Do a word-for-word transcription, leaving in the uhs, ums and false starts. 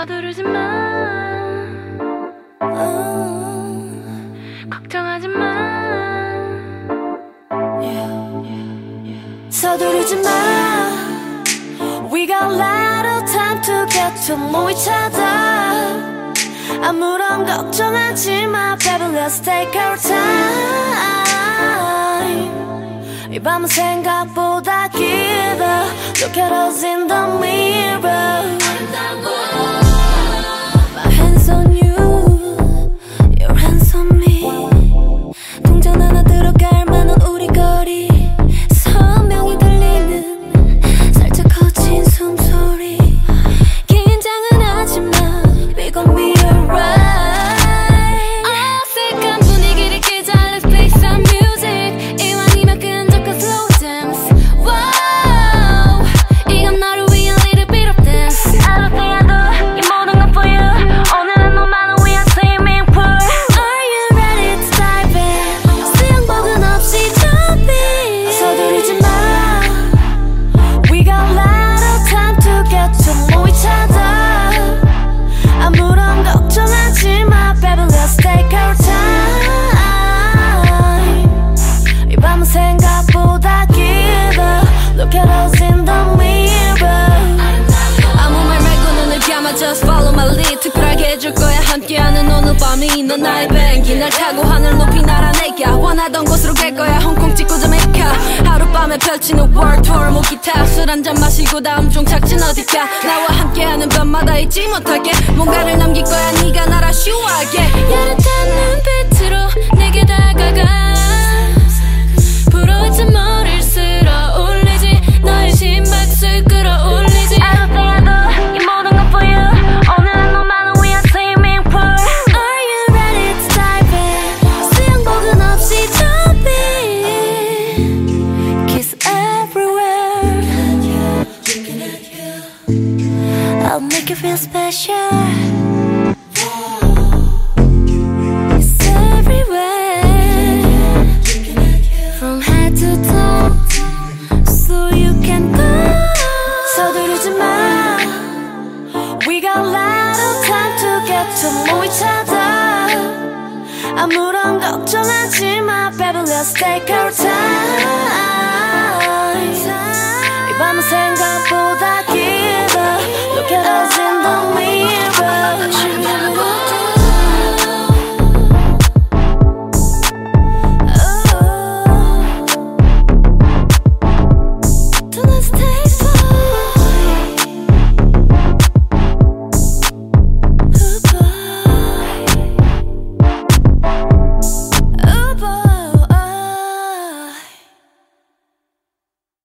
서두르지 마. 음, 걱정하지 마. Yeah, yeah, yeah. 서두르지 마. We got a lot of time to get to know each other. 아무런 걱정하지 마, baby, let's take our time. 이 밤은 생각보다 길어. Look at us in the mirror. My hands on you, your hands on me. 동전 하나 들어갈 만한 우리 거리. 선명히 들리는 살짝 거친 숨소리. 긴장은 하지 마, we gon' be alright. 어색한 분위기를 깨자, let's play some music. 이왕이면 끈적한 slow dance. Wow, 이건 너를 위한 little bit of dance. I don't think I do 이 모든 건 for you. 오늘은 너만을 위한 swimming pool. Are you ready to dive in? 수영복은 없이 jump in. 서두르지 마. We got a lot of time to get to know each other. 아무런 걱정하지 마, baby, let's take our time. 이 밤은 생각보다 길어. Look at us in the mirror. 아무 말 말고 눈을 감아, just follow my lead. 특별하게 해줄 거야, 함께하는 오늘 밤이. 넌 나의 비행기, 날 타고 하늘 높이 날아내가. 원하던 곳으로 갈 거야, 홍콩 찍고 자메이카. 하룻밤에 펼치는 world tour, 모기타. 술 한잔 마시고 다음 종착지는 어디까. 나와 함께하는 밤마다 잊지 못하게 뭔가를 남길 거야, 네가 날 아쉬워하게. 야릇한 눈빛으로 내게 다가가. 부러워진 머리를 쓸어 올리지, 너의 심박수를 끌어올리지. I don't think I do 이 모든 건 for you. 오늘은 너만을 위한 swimming pool. Are you ready to dive in? 수영복은 없이 jump in. Kiss everywhere. I'll make you feel special. Kiss everywhere. From head to toe, so you can go. 서두르지 마. We got a lot of time to get to know each other. 아무런 걱정하지 마, baby, let's take our time. 이 밤은 생각보다 길어. Look at us in the mirror.